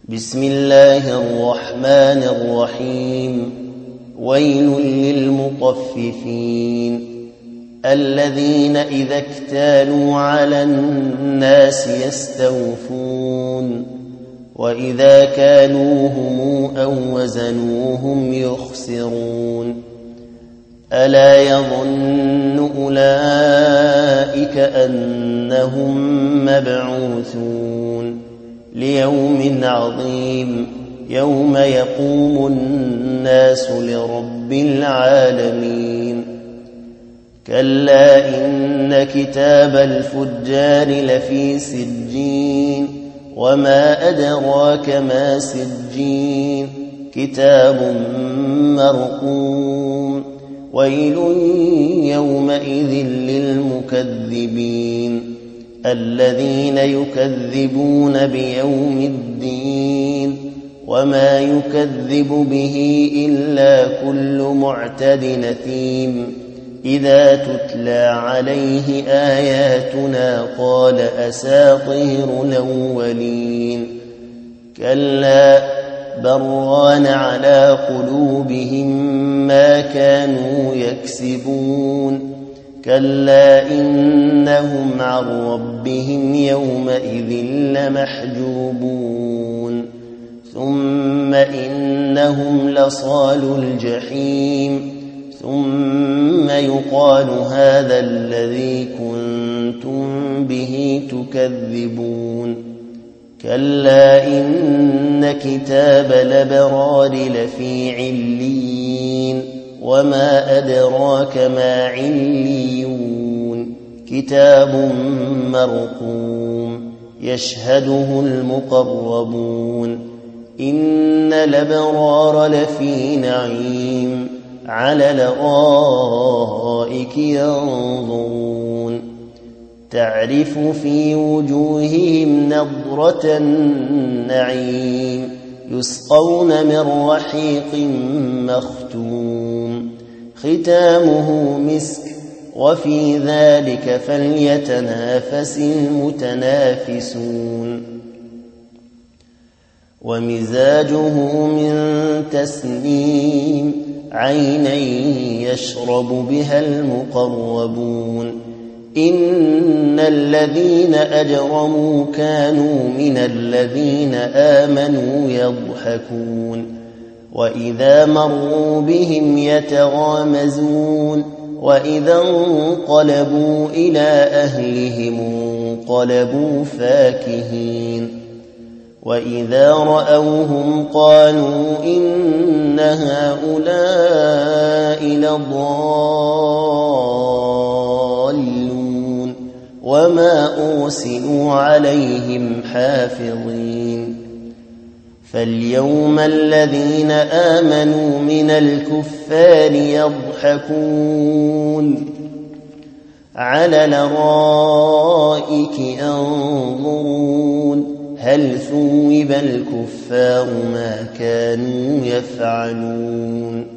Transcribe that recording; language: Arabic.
بسم الله الرحمن الرحيم. ويل للمطففين الذين إذا اكتالوا على الناس يستوفون وإذا كالوهم أو وزنوهم يخسرون. ألا يظن أولئك أنهم مبعوثون ليوم عظيم يوم يقوم الناس لرب العالمين. كلا إن كتاب الفجار لفي سجين وما أدراك ما سجين كتاب مرقوم. ويل يومئذ للمكذبين الذين يكذبون بيوم الدين وما يكذب به إلا كل معتد نثيم. إذا تتلى عليه آياتنا قال أساطير الأولين. كلا بران على قلوبهم ما كانوا يكسبون. كلا إنهم عن ربهم يومئذ لمحجوبون. ثم إنهم لصالو الجحيم. ثم يقال هذا الذي كنتم به تكذبون. كلا إن كتاب الأبرار لفي عليين وما أدراك ما عليون كتاب مرقوم يشهده المقربون. إن الأبرار لفي نعيم على الأرائك ينظرون تعرف في وجوههم نضرة النعيم يسقون من رحيق مختوم ختامه مسك وفي ذلك فليتنافس المتنافسون. ومزاجه من تسنيم عينا يشرب بها المقربون. إن الذين أجرموا كانوا من الذين آمنوا يضحكون وإذا مروا بهم يتغامزون وإذا انقلبوا إلى أهلهم انقلبوا فاكهين. وإذا رأوهم قالوا إن هؤلاء لضالون وما أرسلوا عليهم حافظين. فاليوم الذين آمنوا من الكفار يضحكون على الأرائك ينظرون هل ثوب الكفار ما كانوا يفعلون.